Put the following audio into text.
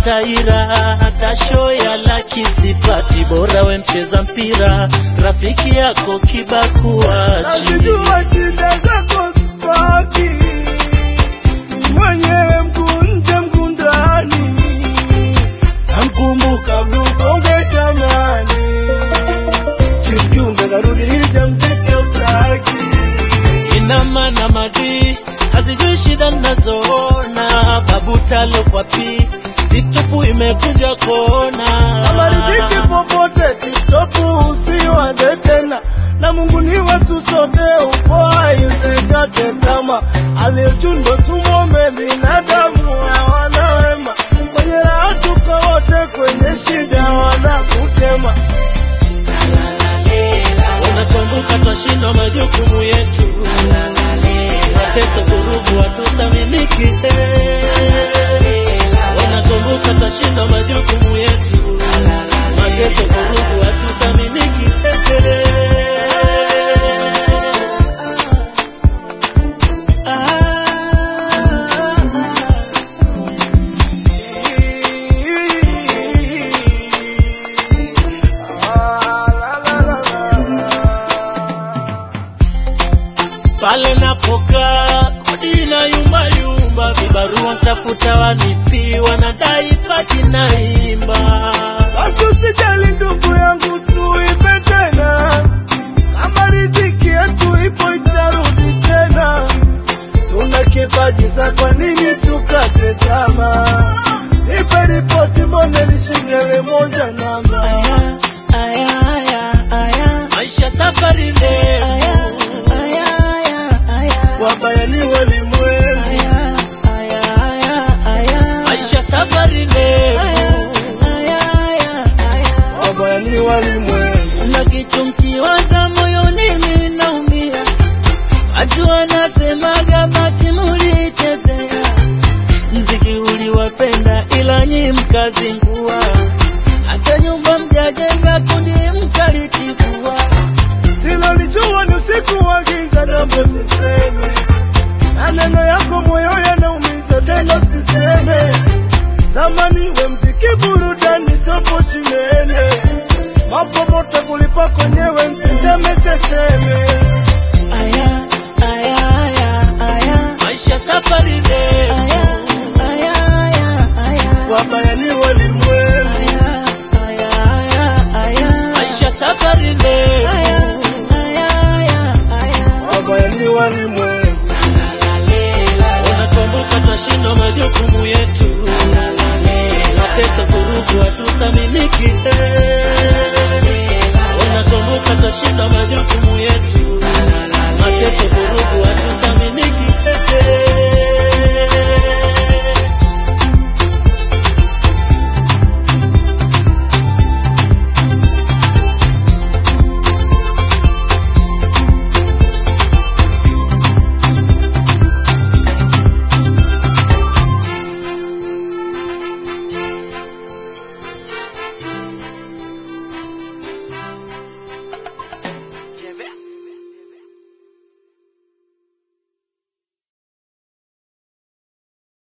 mataira, hata show ya laki sipati, bora we mcheza mpira, rafiki yako kibakuachi. Najua shida zako sipati, mwenyewe mguu nje mguu ndani, namkumbuka Blue jamani, Kiumbe karudi hija mziki utaki. Ina maana madi hazijui shida nazoona, babu talo kwa pi TikTok imekunja kona. Habari ziki popote TikTok usiwaze tena, na Mungu ni wetu sote, upoai usikate tamaa, aliyejua tumwombe binadamu hawana wema, kwenye raha tuko wote, kwenye shida wanakutema. Unakumbuka twashindwa majukumu yetu, mateso kurugu hatuthaminiki. Unakumbuka twashindwa majukumu yetu, mateso kurugu hatuthaminiki. Pale napoka kodi na yumba yumba, vibarua tafuta wanipi, wanadai pati na imba. Basi usijali ndugu yangu, tuipe tena, kama riziki yetu ipo itarudi tena, tuna kipaji sa kwa nini tukate tamaa? Nipe ripoti mbone nishingele moja namba. Maisha safari ndefu, wabaya ni walimwengu, maisha safari ndefu, wabaya ni walimwengu. na kitu mkiwaza moyoni ninaumia, watu wanasemaga bati mulichezea, mziki uliwapenda ila nyi mkazingua, hata nyumba mjajenga kundi mkalitibua. Silolijua ni usiku wa giza, naomba usiseme, na neno yako moyo yanaumiza, tena usiseme. Zamani we mziki burudani sopo chinene, mapopote kulipa kwenyewe mtecheme checheme. Maisha safari ndefu, Wabaya ni walimwengu, maisha safari ndefu, wabaya ni walimwengu. unakumbuka twashindwa majukumu yetu, mateso kurugu hatuthaminiki.